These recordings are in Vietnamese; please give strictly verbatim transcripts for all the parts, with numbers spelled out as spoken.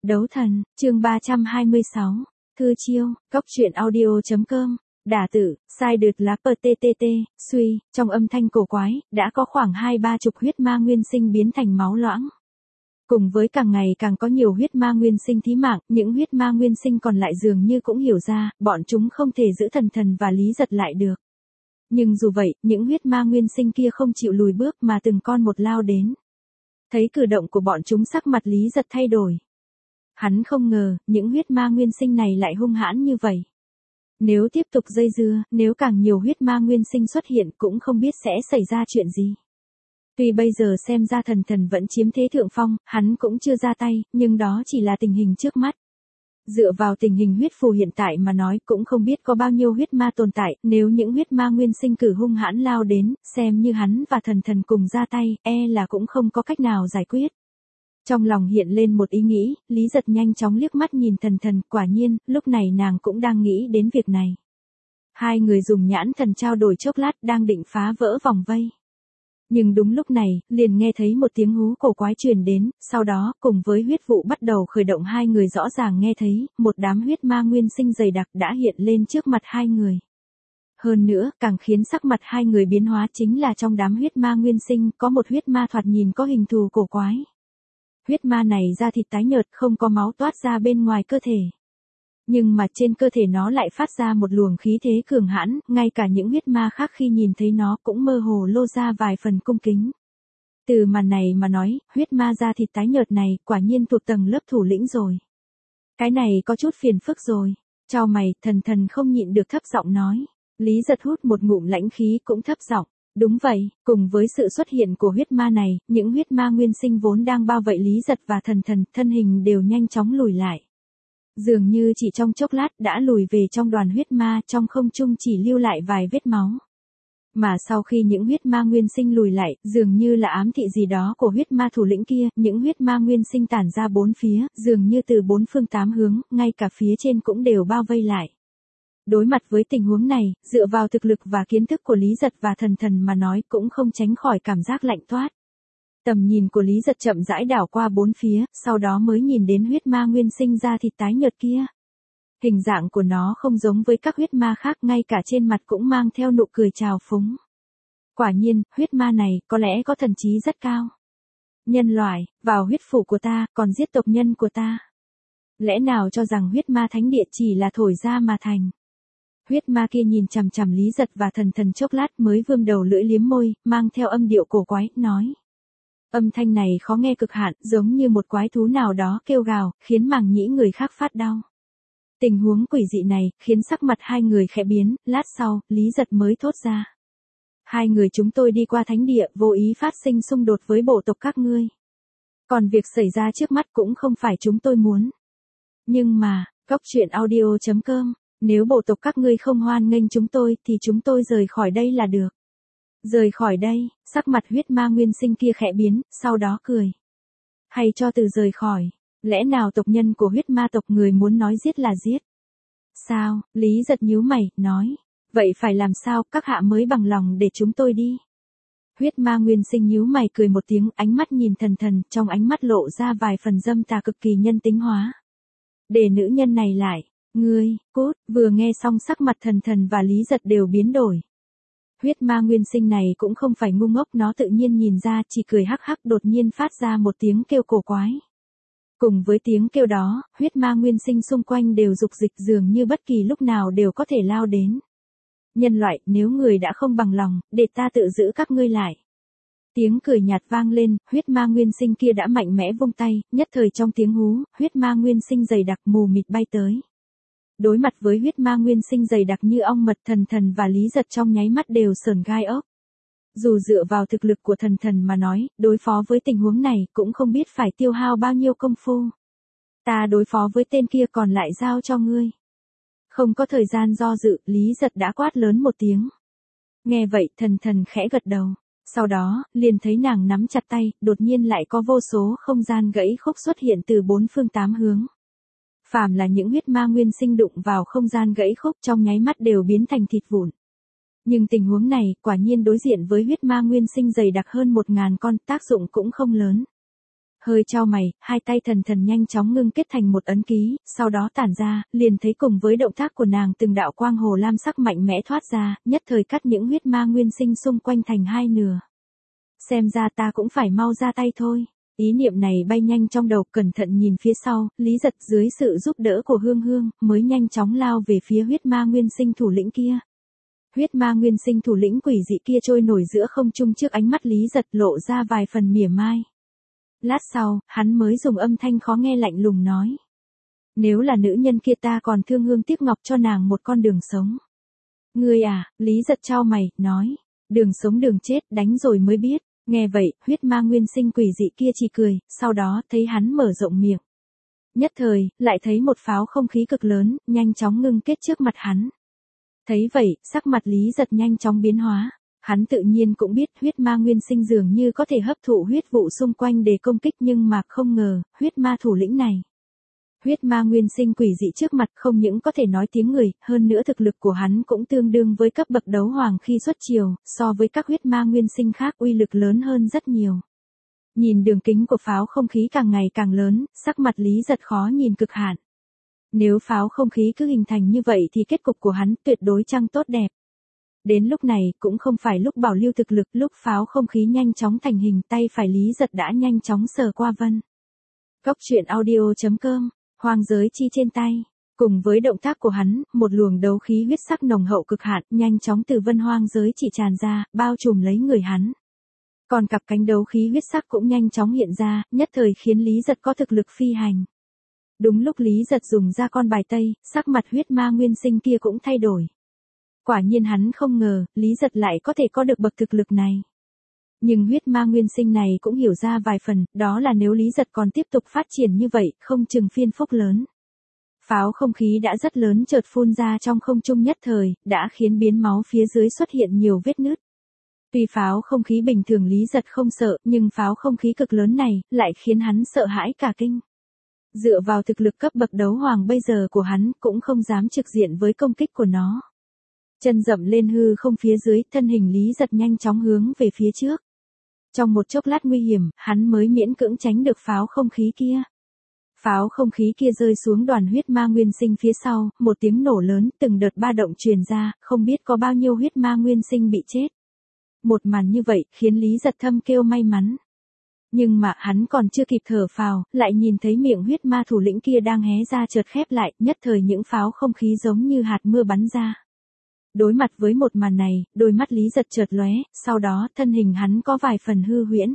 Đấu thần, chương ba trăm hai mươi sáu. Thư chiêu, cóc truyện audio.com. Đả tử, sai đượt lá ptt, suy, trong âm thanh cổ quái, đã có khoảng hai ba chục huyết ma nguyên sinh biến thành máu loãng. Cùng với càng ngày càng có nhiều huyết ma nguyên sinh thí mạng, những huyết ma nguyên sinh còn lại dường như cũng hiểu ra, bọn chúng không thể giữ thần thần và Lý Giật lại được. Nhưng dù vậy, những huyết ma nguyên sinh kia không chịu lùi bước mà từng con một lao đến. Thấy cử động của bọn chúng, sắc mặt Lý Giật thay đổi. Hắn không ngờ, những huyết ma nguyên sinh này lại hung hãn như vậy. Nếu tiếp tục dây dưa, nếu càng nhiều huyết ma nguyên sinh xuất hiện cũng không biết sẽ xảy ra chuyện gì. Tuy bây giờ xem ra thần thần vẫn chiếm thế thượng phong, hắn cũng chưa ra tay, nhưng đó chỉ là tình hình trước mắt. Dựa vào tình hình huyết phù hiện tại mà nói cũng không biết có bao nhiêu huyết ma tồn tại, nếu những huyết ma nguyên sinh cử hung hãn lao đến, xem như hắn và thần thần cùng ra tay, e là cũng không có cách nào giải quyết. Trong lòng hiện lên một ý nghĩ, Lý Giật nhanh chóng liếc mắt nhìn thần thần, quả nhiên, lúc này nàng cũng đang nghĩ đến việc này. Hai người dùng nhãn thần trao đổi chốc lát đang định phá vỡ vòng vây. Nhưng đúng lúc này, liền nghe thấy một tiếng hú cổ quái truyền đến, sau đó, cùng với huyết vụ bắt đầu khởi động, hai người rõ ràng nghe thấy, một đám huyết ma nguyên sinh dày đặc đã hiện lên trước mặt hai người. Hơn nữa, càng khiến sắc mặt hai người biến hóa chính là trong đám huyết ma nguyên sinh, có một huyết ma thoạt nhìn có hình thù cổ quái. Huyết ma này da thịt tái nhợt, không có máu toát ra bên ngoài cơ thể. Nhưng mà trên cơ thể nó lại phát ra một luồng khí thế cường hãn, ngay cả những huyết ma khác khi nhìn thấy nó cũng mơ hồ lô ra vài phần cung kính. Từ màn này mà nói, huyết ma da thịt tái nhợt này quả nhiên thuộc tầng lớp thủ lĩnh rồi. Cái này có chút phiền phức rồi. Chau mày, thần thần không nhịn được thấp giọng nói. Lý Giật hút một ngụm lãnh khí cũng thấp giọng. Đúng vậy, cùng với sự xuất hiện của huyết ma này, những huyết ma nguyên sinh vốn đang bao vây Lý Giật và thần thần, thân hình đều nhanh chóng lùi lại. Dường như chỉ trong chốc lát đã lùi về trong đoàn huyết ma, trong không trung chỉ lưu lại vài vết máu. Mà sau khi những huyết ma nguyên sinh lùi lại, dường như là ám thị gì đó của huyết ma thủ lĩnh kia, những huyết ma nguyên sinh tản ra bốn phía, dường như từ bốn phương tám hướng, ngay cả phía trên cũng đều bao vây lại. Đối mặt với tình huống này, dựa vào thực lực và kiến thức của Lý Giật và thần thần mà nói cũng không tránh khỏi cảm giác lạnh toát. Tầm nhìn của Lý Giật chậm rãi đảo qua bốn phía, sau đó mới nhìn đến huyết ma nguyên sinh ra thịt tái nhợt kia. Hình dạng của nó không giống với các huyết ma khác, ngay cả trên mặt cũng mang theo nụ cười trào phúng. Quả nhiên, huyết ma này có lẽ có thần trí rất cao. Nhân loại, vào huyết phủ của ta, còn giết tộc nhân của ta. Lẽ nào cho rằng huyết ma thánh địa chỉ là thổi ra mà thành. Huyết ma kia nhìn chằm chằm Lý Giật và thần thần chốc lát mới vươn đầu lưỡi liếm môi, mang theo âm điệu cổ quái, nói. Âm thanh này khó nghe cực hạn, giống như một quái thú nào đó kêu gào, khiến màng nhĩ người khác phát đau. Tình huống quỷ dị này, khiến sắc mặt hai người khẽ biến, lát sau, Lý Giật mới thốt ra. Hai người chúng tôi đi qua thánh địa, vô ý phát sinh xung đột với bộ tộc các ngươi. Còn việc xảy ra trước mắt cũng không phải chúng tôi muốn. Nhưng mà, cóc truyện audio.com, nếu bộ tộc các ngươi không hoan nghênh chúng tôi, thì chúng tôi rời khỏi đây là được. Rời khỏi đây, sắc mặt huyết ma nguyên sinh kia khẽ biến, sau đó cười. Hay cho từ rời khỏi, lẽ nào tộc nhân của huyết ma tộc người muốn nói giết là giết? Sao, Lý Giật nhíu mày, nói. Vậy phải làm sao, các hạ mới bằng lòng để chúng tôi đi? Huyết ma nguyên sinh nhíu mày cười một tiếng, ánh mắt nhìn thần thần, trong ánh mắt lộ ra vài phần dâm tà cực kỳ nhân tính hóa. Để nữ nhân này lại, ngươi, cút, vừa nghe xong sắc mặt thần thần và Lý Giật đều biến đổi. Huyết ma nguyên sinh này cũng không phải ngu ngốc, nó tự nhiên nhìn ra, chỉ cười hắc hắc, đột nhiên phát ra một tiếng kêu cổ quái. Cùng với tiếng kêu đó, huyết ma nguyên sinh xung quanh đều dục dịch, dường như bất kỳ lúc nào đều có thể lao đến. Nhân loại, nếu người đã không bằng lòng, để ta tự giữ các ngươi lại. Tiếng cười nhạt vang lên, huyết ma nguyên sinh kia đã mạnh mẽ vung tay, nhất thời trong tiếng hú, huyết ma nguyên sinh dày đặc mù mịt bay tới. Đối mặt với huyết ma nguyên sinh dày đặc như ong mật, thần thần và Lý Giật trong nháy mắt đều sởn gai ốc. Dù dựa vào thực lực của thần thần mà nói, đối phó với tình huống này cũng không biết phải tiêu hao bao nhiêu công phu. Ta đối phó với tên kia còn lại giao cho ngươi. Không có thời gian do dự, Lý Giật đã quát lớn một tiếng. Nghe vậy, thần thần khẽ gật đầu. Sau đó, liền thấy nàng nắm chặt tay, đột nhiên lại có vô số không gian gãy khúc xuất hiện từ bốn phương tám hướng. Phàm là những huyết ma nguyên sinh đụng vào không gian gãy khúc trong nháy mắt đều biến thành thịt vụn. Nhưng tình huống này, quả nhiên đối diện với huyết ma nguyên sinh dày đặc hơn một ngàn con, tác dụng cũng không lớn. Hơi chau mày, hai tay thần thần nhanh chóng ngưng kết thành một ấn ký, sau đó tản ra, liền thấy cùng với động tác của nàng từng đạo quang hồ lam sắc mạnh mẽ thoát ra, nhất thời cắt những huyết ma nguyên sinh xung quanh thành hai nửa. Xem ra ta cũng phải mau ra tay thôi. Ý niệm này bay nhanh trong đầu, cẩn thận nhìn phía sau, Lý Giật dưới sự giúp đỡ của Hương Hương, mới nhanh chóng lao về phía huyết ma nguyên sinh thủ lĩnh kia. Huyết ma nguyên sinh thủ lĩnh quỷ dị kia trôi nổi giữa không trung trước ánh mắt Lý Giật, lộ ra vài phần mỉa mai. Lát sau, hắn mới dùng âm thanh khó nghe lạnh lùng nói. Nếu là nữ nhân kia ta còn thương hương tiếc ngọc cho nàng một con đường sống. Ngươi à, Lý Giật chau mày, nói. Đường sống đường chết, đánh rồi mới biết. Nghe vậy, huyết ma nguyên sinh quỷ dị kia chỉ cười, sau đó thấy hắn mở rộng miệng. Nhất thời, lại thấy một pháo không khí cực lớn, nhanh chóng ngưng kết trước mặt hắn. Thấy vậy, sắc mặt Lý Giật nhanh chóng biến hóa. Hắn tự nhiên cũng biết huyết ma nguyên sinh dường như có thể hấp thụ huyết vụ xung quanh để công kích, nhưng mà không ngờ, huyết ma thủ lĩnh này. Huyết ma nguyên sinh quỷ dị trước mặt không những có thể nói tiếng người, hơn nữa thực lực của hắn cũng tương đương với cấp bậc đấu hoàng khi xuất triều, so với các huyết ma nguyên sinh khác uy lực lớn hơn rất nhiều. Nhìn đường kính của pháo không khí càng ngày càng lớn, sắc mặt Lý Giật khó nhìn cực hạn. Nếu pháo không khí cứ hình thành như vậy thì kết cục của hắn tuyệt đối chẳng tốt đẹp. Đến lúc này cũng không phải lúc bảo lưu thực lực, lúc pháo không khí nhanh chóng thành hình, tay phải Lý Giật đã nhanh chóng sờ qua vân. Góc truyện audio chấm com, hoang giới chi trên tay. Cùng với động tác của hắn, một luồng đấu khí huyết sắc nồng hậu cực hạn nhanh chóng từ vân hoang giới chỉ tràn ra, bao trùm lấy người hắn. Còn cặp cánh đấu khí huyết sắc cũng nhanh chóng hiện ra, nhất thời khiến Lý Giật có thực lực phi hành. Đúng lúc Lý Giật dùng ra con bài tây, sắc mặt huyết ma nguyên sinh kia cũng thay đổi. Quả nhiên hắn không ngờ, Lý Giật lại có thể có được bậc thực lực này. Nhưng huyết ma nguyên sinh này cũng hiểu ra vài phần, đó là nếu Lý Giật còn tiếp tục phát triển như vậy, không chừng phiên phúc lớn. Pháo không khí đã rất lớn chợt phun ra trong không trung nhất thời, đã khiến biến máu phía dưới xuất hiện nhiều vết nứt. Tuy pháo không khí bình thường Lý Giật không sợ, nhưng pháo không khí cực lớn này, lại khiến hắn sợ hãi cả kinh. Dựa vào thực lực cấp bậc đấu hoàng bây giờ của hắn, cũng không dám trực diện với công kích của nó. Chân dậm lên hư không phía dưới, thân hình Lý Giật nhanh chóng hướng về phía trước. Trong một chốc lát nguy hiểm, hắn mới miễn cưỡng tránh được pháo không khí kia. Pháo không khí kia rơi xuống đoàn huyết ma nguyên sinh phía sau, một tiếng nổ lớn, từng đợt ba động truyền ra, không biết có bao nhiêu huyết ma nguyên sinh bị chết. Một màn như vậy, khiến Lý Giật thâm kêu may mắn. Nhưng mà hắn còn chưa kịp thở phào, lại nhìn thấy miệng huyết ma thủ lĩnh kia đang hé ra chợt khép lại, nhất thời những pháo không khí giống như hạt mưa bắn ra. Đối mặt với một màn này, đôi mắt Lý Giật chợt lóe, sau đó thân hình hắn có vài phần hư huyễn.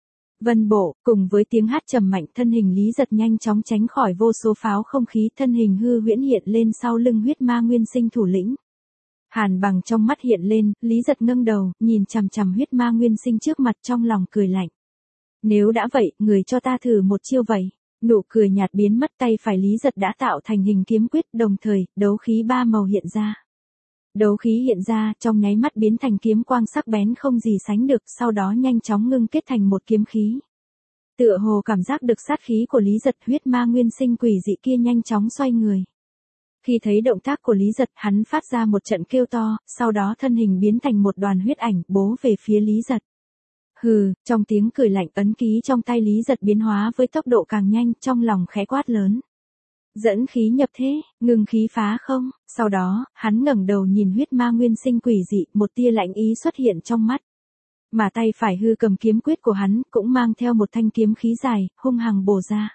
Vân bộ, cùng với tiếng hát trầm mạnh, thân hình Lý Giật nhanh chóng tránh khỏi vô số pháo không khí, thân hình hư huyễn hiện lên sau lưng huyết ma nguyên sinh thủ lĩnh. Hàn bằng trong mắt hiện lên, Lý Giật ngẩng đầu, nhìn chằm chằm huyết ma nguyên sinh trước mặt trong lòng cười lạnh. Nếu đã vậy, người cho ta thử một chiêu vậy. Nụ cười nhạt biến mất, tay phải Lý Giật đã tạo thành hình kiếm quyết, đồng thời, đấu khí ba màu hiện ra. Đấu khí hiện ra, trong nháy mắt biến thành kiếm quang sắc bén không gì sánh được, sau đó nhanh chóng ngưng kết thành một kiếm khí. Tựa hồ cảm giác được sát khí của Lý Giật, huyết ma nguyên sinh quỷ dị kia nhanh chóng xoay người. Khi thấy động tác của Lý Giật, hắn phát ra một trận kêu to, sau đó thân hình biến thành một đoàn huyết ảnh, bố về phía Lý Giật. Hừ, trong tiếng cười lạnh, ấn ký trong tay Lý Giật biến hóa với tốc độ càng nhanh, trong lòng khẽ quát lớn. Dẫn khí nhập thế, ngừng khí phá không, sau đó, hắn ngẩng đầu nhìn huyết ma nguyên sinh quỷ dị, một tia lạnh ý xuất hiện trong mắt. Mà tay phải hư cầm kiếm quyết của hắn, cũng mang theo một thanh kiếm khí dài, hung hăng bổ ra.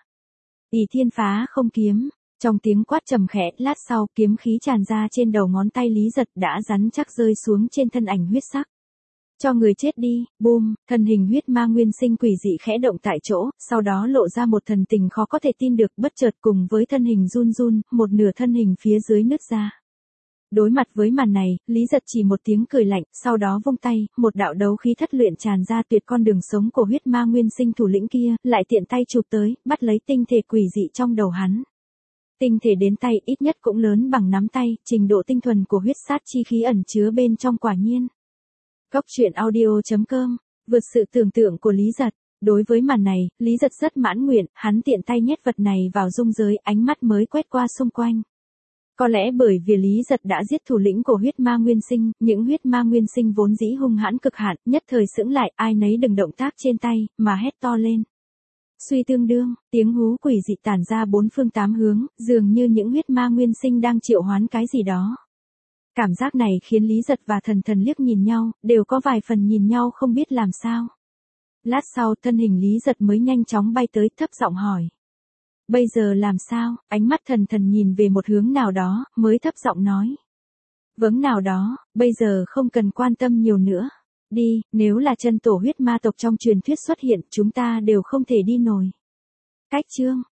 Ỷ thiên phá không kiếm, trong tiếng quát trầm khẽ, lát sau, kiếm khí tràn ra trên đầu ngón tay Lý Giật đã rắn chắc rơi xuống trên thân ảnh huyết sắc. Cho người chết đi, boom, thân hình huyết ma nguyên sinh quỷ dị khẽ động tại chỗ, sau đó lộ ra một thần tình khó có thể tin được, bất chợt cùng với thân hình run run, một nửa thân hình phía dưới nứt ra. Đối mặt với màn này, Lý Giật chỉ một tiếng cười lạnh, sau đó vung tay, một đạo đấu khí thất luyện tràn ra tuyệt con đường sống của huyết ma nguyên sinh thủ lĩnh kia, lại tiện tay chụp tới, bắt lấy tinh thể quỷ dị trong đầu hắn. Tinh thể đến tay ít nhất cũng lớn bằng nắm tay, trình độ tinh thuần của huyết sát chi khí ẩn chứa bên trong quả nhiên. Góc truyện audio chấm com, vượt sự tưởng tượng của Lý Giật. Đối với màn này, Lý Giật rất mãn nguyện, hắn tiện tay nhét vật này vào dung giới, ánh mắt mới quét qua xung quanh. Có lẽ bởi vì Lý Giật đã giết thủ lĩnh của huyết ma nguyên sinh, những huyết ma nguyên sinh vốn dĩ hung hãn cực hạn, nhất thời sững lại, ai nấy đừng động tác trên tay, mà hét to lên. Suy tương đương, tiếng hú quỷ dị tản ra bốn phương tám hướng, dường như những huyết ma nguyên sinh đang triệu hoán cái gì đó. Cảm giác này khiến Lý Giật và Thần Thần liếc nhìn nhau, đều có vài phần nhìn nhau không biết làm sao. Lát sau thân hình Lý Giật mới nhanh chóng bay tới, thấp giọng hỏi. Bây giờ làm sao? Ánh mắt Thần Thần nhìn về một hướng nào đó, mới thấp giọng nói. Vâng nào đó, bây giờ không cần quan tâm nhiều nữa. Đi, nếu là chân tổ huyết ma tộc trong truyền thuyết xuất hiện, chúng ta đều không thể đi nổi. Cách chương,